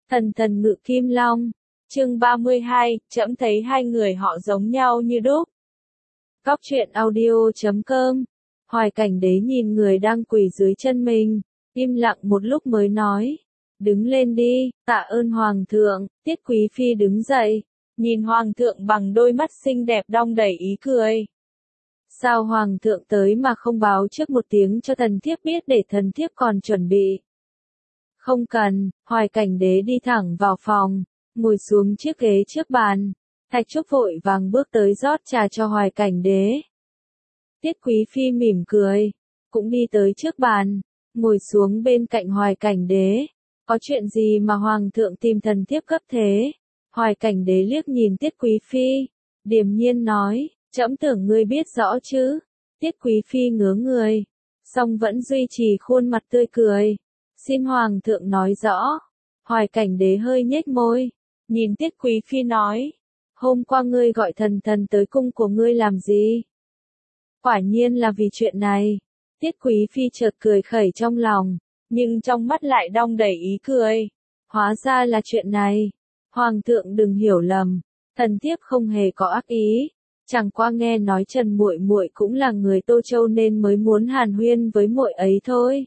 Thần thần ngự kim long. Chương 32, trẫm thấy hai người họ giống nhau như đúc. Cóc truyện audio.com. Hoài Cảnh Đế nhìn người đang quỳ dưới chân mình, im lặng một lúc mới nói. Đứng lên đi, tạ ơn Hoàng thượng. Tiết Quý Phi đứng dậy, nhìn Hoàng thượng bằng đôi mắt xinh đẹp đong đầy ý cười. Sao Hoàng thượng tới mà không báo trước một tiếng cho thần thiếp biết để thần thiếp còn chuẩn bị? Không cần. Hoài Cảnh Đế đi thẳng vào phòng, ngồi xuống chiếc ghế trước bàn. Thạch Trúc vội vàng bước tới rót trà cho Hoài Cảnh Đế. Tiết Quý Phi mỉm cười, cũng đi tới trước bàn, ngồi xuống bên cạnh Hoài Cảnh Đế. Có chuyện gì mà Hoàng thượng tìm thần thiếp gấp thế? Hoài Cảnh Đế liếc nhìn Tiết Quý Phi, điềm nhiên nói, trẫm tưởng ngươi biết rõ chứ. Tiết Quý Phi ngớ người, song vẫn duy trì khuôn mặt tươi cười. Xin Hoàng thượng nói rõ. Hoài Cảnh Đế hơi nhếch môi, nhìn Tiết Quý Phi nói, hôm qua ngươi gọi thần thần tới cung của ngươi làm gì? Quả nhiên là vì chuyện này. Tiết Quý Phi chợt cười khẩy trong lòng, nhưng trong mắt lại đong đầy ý cười. Hóa ra là chuyện này. Hoàng thượng đừng hiểu lầm, thần thiếp không hề có ác ý, chẳng qua nghe nói Trần muội muội cũng là người Tô Châu nên mới muốn hàn huyên với muội ấy thôi.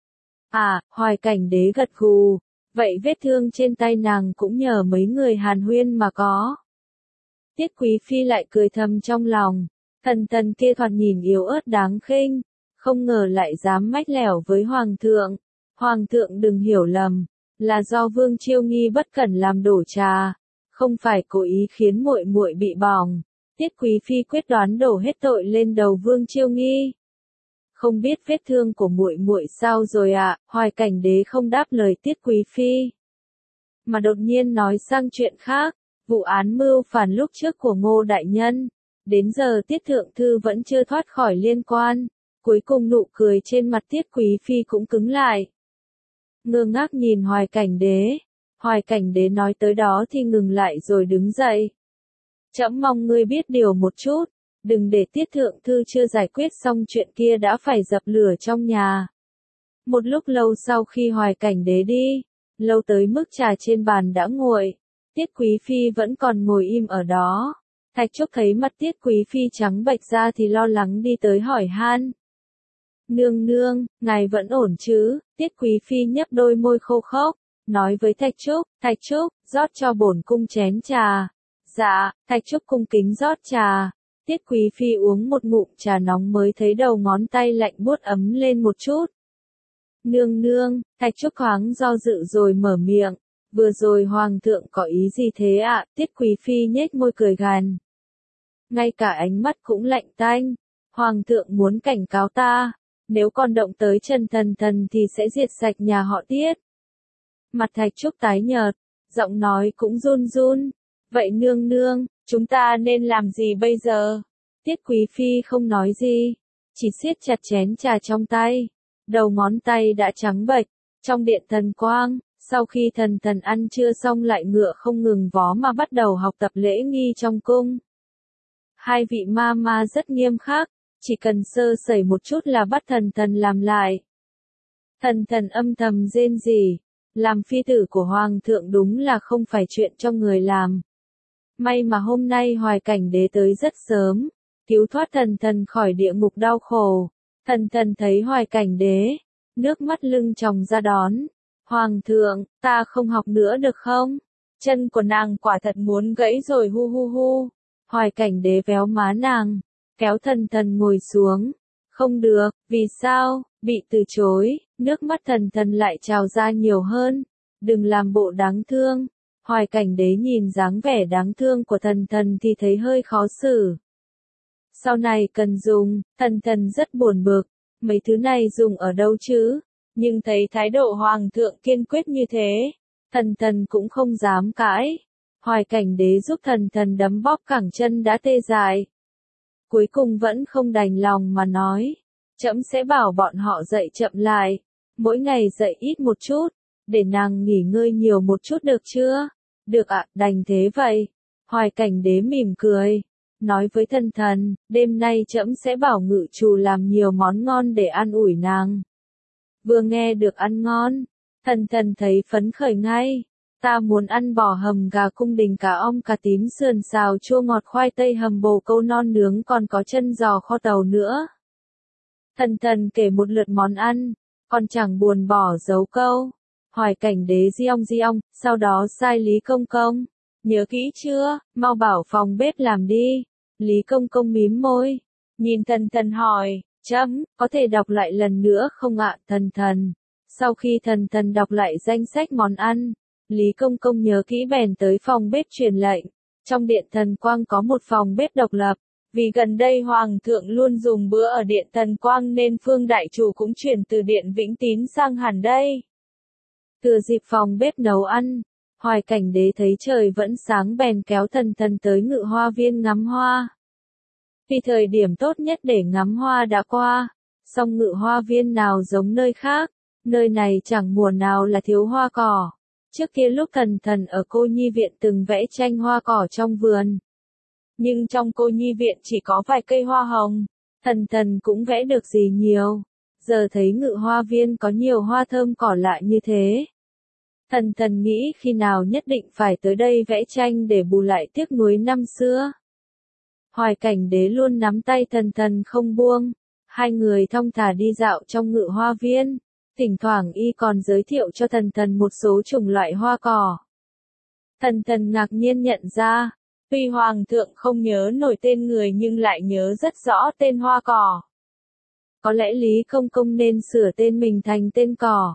À, Hoài Cảnh Đế gật gù, vậy vết thương trên tay nàng cũng nhờ mấy người hàn huyên mà có. Tiết Quý Phi lại cười thầm trong lòng, thần thần kia thoạt nhìn yếu ớt đáng khinh, không ngờ lại dám mách lẻo với Hoàng thượng. Hoàng thượng đừng hiểu lầm, là do Vương Chiêu Nghi bất cẩn làm đổ trà, không phải cố ý khiến muội muội bị bỏng. Tiết Quý Phi quyết đoán đổ hết tội lên đầu Vương Chiêu Nghi. Không biết vết thương của muội muội sao rồi ạ? Hoài Cảnh Đế không đáp lời Tiết Quý Phi, mà đột nhiên nói sang chuyện khác. Vụ án mưu phản lúc trước của Ngô đại nhân, đến giờ Tiết thượng thư vẫn chưa thoát khỏi liên quan. Cuối cùng nụ cười trên mặt Tiết Quý Phi cũng cứng lại, ngơ ngác nhìn Hoài Cảnh Đế. Hoài Cảnh Đế nói tới đó thì ngừng lại rồi đứng dậy. Trẫm mong ngươi biết điều một chút, đừng để Tiết thượng thư chưa giải quyết xong chuyện kia đã phải dập lửa trong nhà. Một lúc lâu sau khi Hoài Cảnh Đế đi, lâu tới mức trà trên bàn đã nguội, Tiết Quý Phi vẫn còn ngồi im ở đó. Thạch Trúc thấy mặt Tiết Quý Phi trắng bệch ra thì lo lắng đi tới hỏi han. Nương nương, ngài vẫn ổn chứ? Tiết Quý Phi nhấp đôi môi khô khốc, nói với Thạch Trúc, rót cho bổn cung chén trà. Dạ. Thạch Trúc cung kính rót trà. Tiết Quý Phi uống một ngụm trà nóng mới thấy đầu ngón tay lạnh buốt ấm lên một chút. Nương nương. Thạch Trúc thoáng do dự rồi mở miệng, vừa rồi Hoàng thượng có ý gì thế ạ? Tiết Quý Phi nhếch môi cười gằn, ngay cả ánh mắt cũng lạnh tanh. Hoàng thượng muốn cảnh cáo ta, nếu còn động tới Trần thần thần thì sẽ diệt sạch nhà họ Tiết. Mặt Thạch Trúc tái nhợt, giọng nói cũng run run. Vậy nương nương, chúng ta nên làm gì bây giờ? Tiết Quý Phi không nói gì, chỉ siết chặt chén trà trong tay. Đầu ngón tay đã trắng bệch. Trong điện thần quang, sau khi thần thần ăn trưa xong lại ngựa không ngừng vó mà bắt đầu học tập lễ nghi trong cung. Hai vị ma ma rất nghiêm khắc, chỉ cần sơ sẩy một chút là bắt thần thần làm lại. Thần thần âm thầm rên rỉ, làm phi tử của Hoàng thượng đúng là không phải chuyện cho người làm. May mà hôm nay Hoài Cảnh Đế tới rất sớm, cứu thoát thần thần khỏi địa ngục đau khổ. Thần thần thấy Hoài Cảnh Đế, nước mắt lưng tròng ra đón. Hoàng thượng, ta không học nữa được không? Chân của nàng quả thật muốn gãy rồi hu hu hu. Hoài Cảnh Đế véo má nàng, kéo thần thần ngồi xuống. Không được. Vì sao? Bị từ chối, nước mắt thần thần lại trào ra nhiều hơn. Đừng làm bộ đáng thương. Hoài Cảnh Đế nhìn dáng vẻ đáng thương của thần thần thì thấy hơi khó xử. Sau này cần dùng, thần thần rất buồn bực. Mấy thứ này dùng ở đâu chứ? Nhưng thấy thái độ Hoàng thượng kiên quyết như thế, thần thần cũng không dám cãi. Hoài Cảnh Đế giúp thần thần đấm bóp cẳng chân đã tê dại. Cuối cùng vẫn không đành lòng mà nói, trẫm sẽ bảo bọn họ dậy chậm lại, mỗi ngày dậy ít một chút, để nàng nghỉ ngơi nhiều một chút được chưa? Được ạ, đành thế vậy. Hoài Cảnh Đế mỉm cười, nói với thần thần, đêm nay trẫm sẽ bảo ngự trù làm nhiều món ngon để an ủi nàng. Vừa nghe được ăn ngon, thần thần thấy phấn khởi ngay, Ta muốn ăn bò hầm gà cung đình cá ong cá tím sườn xào chua ngọt khoai tây hầm bồ câu non nướng còn có chân giò kho tàu nữa. Thần thần kể một lượt món ăn, còn chẳng buồn bỏ dấu câu. Hoài Cảnh Đế di ong, sau đó sai Lý Công Công. Nhớ kỹ chưa, mau bảo phòng bếp làm đi. Lý Công Công mím môi, nhìn thần thần hỏi, có thể đọc lại lần nữa không ạ thần thần. Sau khi thần thần đọc lại danh sách món ăn, Lý Công Công nhớ kỹ bèn tới phòng bếp truyền lệnh. Trong điện Thần Quang có một phòng bếp độc lập. Vì gần đây Hoàng thượng luôn dùng bữa ở điện Thần Quang nên Phương Đại Chủ cũng chuyển từ điện Vĩnh Tín sang hẳn đây. Thừa dịp phòng bếp nấu ăn, Hoài Cảnh Đế thấy trời vẫn sáng bèn kéo thần thần tới Ngự Hoa Viên ngắm hoa. Vì thời điểm tốt nhất để ngắm hoa đã qua, song Ngự Hoa Viên nào giống nơi khác, nơi này chẳng mùa nào là thiếu hoa cỏ. Trước kia lúc thần thần ở Cô Nhi Viện từng vẽ tranh hoa cỏ trong vườn. Nhưng trong Cô Nhi Viện chỉ có vài cây hoa hồng, thần thần cũng vẽ được gì nhiều. Giờ thấy Ngự Hoa Viên có nhiều hoa thơm cỏ lạ như thế. Thần thần nghĩ khi nào nhất định phải tới đây vẽ tranh để bù lại tiếc nuối năm xưa. Hoài Cảnh Đế luôn nắm tay thần thần không buông. Hai người thong thả đi dạo trong Ngự Hoa Viên. Thỉnh thoảng y còn giới thiệu cho thần thần một số chủng loại hoa cỏ. Thần thần ngạc nhiên nhận ra, tuy Hoàng thượng không nhớ nổi tên người nhưng lại nhớ rất rõ tên hoa cỏ. Có lẽ Lý Công Công nên sửa tên mình thành tên cỏ.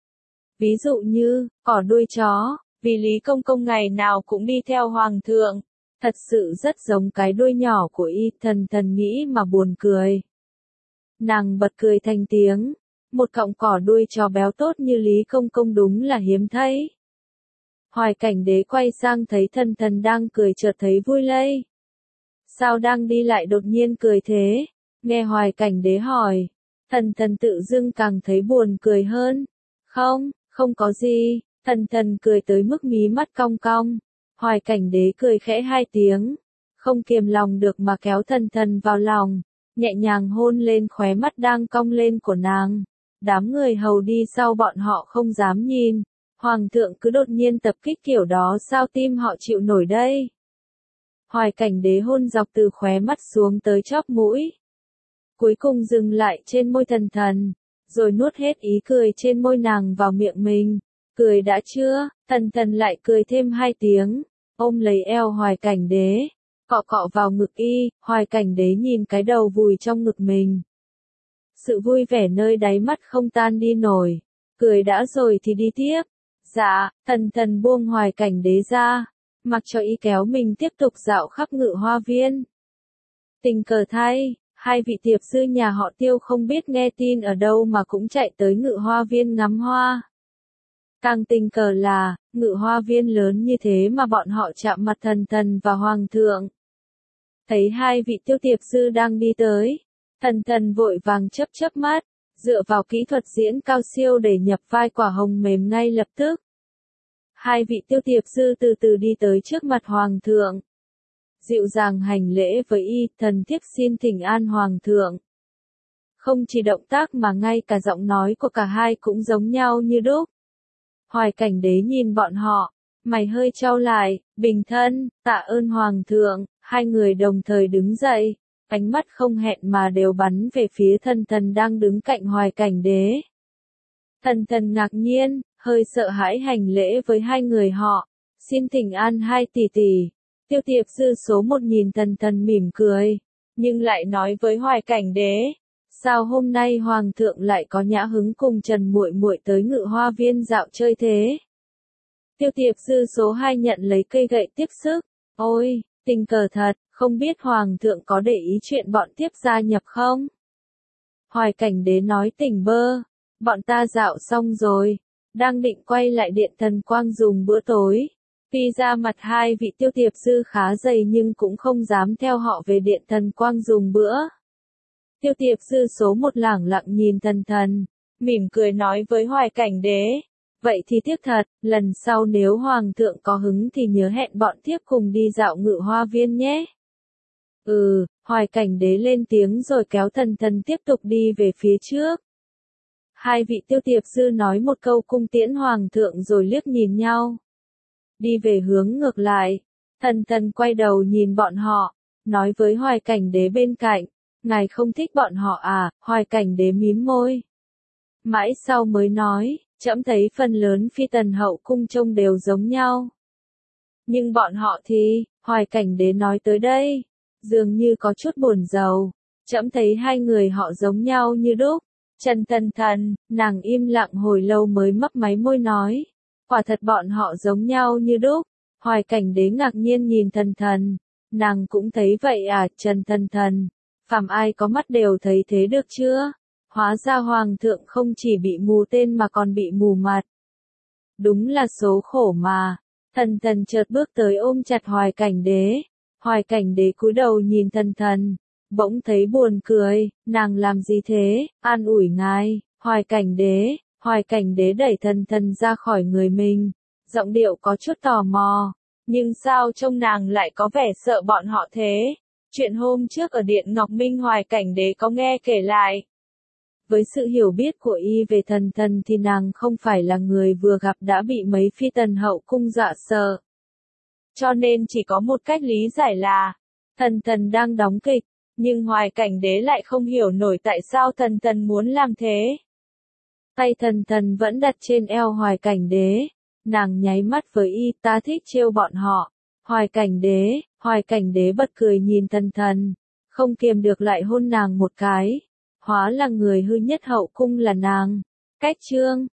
Ví dụ như, cỏ đuôi chó, vì Lý Công Công ngày nào cũng đi theo Hoàng thượng. Thật sự rất giống cái đuôi nhỏ của y, thần thần nghĩ mà buồn cười. Nàng bật cười thành tiếng. Một cọng cỏ đuôi chó béo tốt như Lý Công Công đúng là hiếm thấy. Hoài Cảnh Đế quay sang thấy thần thần đang cười chợt thấy vui lây. Sao đang đi lại đột nhiên cười thế? Nghe Hoài Cảnh Đế hỏi, thần thần tự dưng càng thấy buồn cười hơn. Không có gì, thần thần cười tới mức mí mắt cong cong. Hoài Cảnh Đế cười khẽ hai tiếng, không kiềm lòng được mà kéo thần thần vào lòng, nhẹ nhàng hôn lên khóe mắt đang cong lên của nàng. Đám người hầu đi sau bọn họ không dám nhìn, Hoàng thượng cứ đột nhiên tập kích kiểu đó sao tim họ chịu nổi đây. Hoài Cảnh Đế hôn dọc từ khóe mắt xuống tới chóp mũi. Cuối cùng dừng lại trên môi thần thần, rồi nuốt hết ý cười trên môi nàng vào miệng mình. Cười đã chưa, thần thần lại cười thêm hai tiếng, ôm lấy eo Hoài Cảnh Đế, cọ cọ vào ngực y, Hoài Cảnh Đế nhìn cái đầu vùi trong ngực mình. Sự vui vẻ nơi đáy mắt không tan đi nổi, cười đã rồi thì đi tiếp. Dạ, thần thần buông Hoài Cảnh Đế ra, mặc cho y kéo mình tiếp tục dạo khắp Ngự Hoa Viên. Tình cờ thay, hai vị tiệp sư nhà họ Tiêu không biết nghe tin ở đâu mà cũng chạy tới Ngự Hoa Viên ngắm hoa. Càng tình cờ là, Ngự Hoa Viên lớn như thế mà bọn họ chạm mặt thần thần và Hoàng thượng. Thấy hai vị Tiêu tiệp sư đang đi tới, thần thần vội vàng chớp mắt, dựa vào kỹ thuật diễn cao siêu để nhập vai quả hồng mềm ngay lập tức. Hai vị Tiêu tiệp sư từ từ đi tới trước mặt Hoàng thượng. Dịu dàng hành lễ với y, thần thiếp xin thỉnh an Hoàng thượng. Không chỉ động tác mà ngay cả giọng nói của cả hai cũng giống nhau như đúc. Hoài Cảnh Đế nhìn bọn họ, mày hơi chau lại, bình thân, tạ ơn Hoàng thượng, hai người đồng thời đứng dậy, ánh mắt không hẹn mà đều bắn về phía thần thần đang đứng cạnh Hoài Cảnh Đế. Thần thần ngạc nhiên, hơi sợ hãi hành lễ với hai người họ, xin thỉnh an hai tỷ tỷ. Tiêu tiệp sư số một nhìn thần thần mỉm cười, nhưng lại nói với Hoài Cảnh Đế, sao hôm nay Hoàng thượng lại có nhã hứng cùng Trần muội muội tới Ngự Hoa Viên dạo chơi thế? Tiêu tiệp sư số 2 nhận lấy cây gậy tiếp sức, ôi, tình cờ thật, không biết Hoàng thượng có để ý chuyện bọn tiếp gia nhập không? Hoài Cảnh Đế nói tỉnh bơ, bọn ta dạo xong rồi, đang định quay lại điện Thần Quang dùng bữa tối. Tuy ra mặt hai vị tiêu tiệp sư khá dày nhưng cũng không dám theo họ về điện Thần Quang dùng bữa. Tiêu tiệp sư số một lẳng lặng nhìn thần thần, mỉm cười nói với Hoài Cảnh Đế, vậy thì tiếc thật, lần sau nếu Hoàng thượng có hứng thì nhớ hẹn bọn thiếp cùng đi dạo Ngự Hoa Viên nhé. Hoài Cảnh Đế lên tiếng rồi kéo thần thần tiếp tục đi về phía trước. Hai vị tiêu tiệp sư nói một câu cung tiễn Hoàng thượng rồi liếc nhìn nhau. đi về hướng ngược lại. Thần thần quay đầu nhìn bọn họ, nói với Hoài Cảnh Đế bên cạnh, ngài không thích bọn họ à? Hoài Cảnh Đế mím môi. Mãi sau mới nói, trẫm thấy phần lớn phi tần hậu cung trông đều giống nhau. Nhưng bọn họ thì, Hoài Cảnh Đế nói tới đây, dường như có chút buồn rầu. Trẫm thấy hai người họ giống nhau như đúc. Trần Thần Thần, nàng im lặng hồi lâu mới mấp máy môi nói, quả thật bọn họ giống nhau như đúc. Hoài Cảnh Đế ngạc nhiên nhìn Thần Thần, nàng cũng thấy vậy à? Trần Thần Thần, phàm ai có mắt đều thấy thế được chưa? Hóa ra hoàng thượng không chỉ bị mù tên mà còn bị mù mặt. Đúng là số khổ mà. Thần Thần chợt bước tới ôm chặt Hoài Cảnh Đế. Hoài Cảnh Đế cúi đầu nhìn Thần Thần, bỗng thấy buồn cười, nàng làm gì thế? An ủi ngài. Hoài Cảnh Đế đẩy Thần Thần ra khỏi người mình, giọng điệu có chút tò mò, nhưng sao trông nàng lại có vẻ sợ bọn họ thế? Chuyện hôm trước ở Điện Ngọc Minh Hoài Cảnh Đế có nghe kể lại. Với sự hiểu biết của y về Thần Thần thì nàng không phải là người vừa gặp đã bị mấy phi tần hậu cung dọa sợ. Cho nên chỉ có một cách lý giải là, Thần Thần đang đóng kịch, nhưng Hoài Cảnh Đế lại không hiểu nổi tại sao Thần Thần muốn làm thế. Tay Thần Thần vẫn đặt trên eo Hoài Cảnh Đế, nàng nháy mắt với y, ta thích trêu bọn họ. Hoài Cảnh Đế bật cười nhìn Thần Thần, không kiềm được lại hôn nàng một cái. Hóa là người hư nhất hậu cung là nàng. Cách chương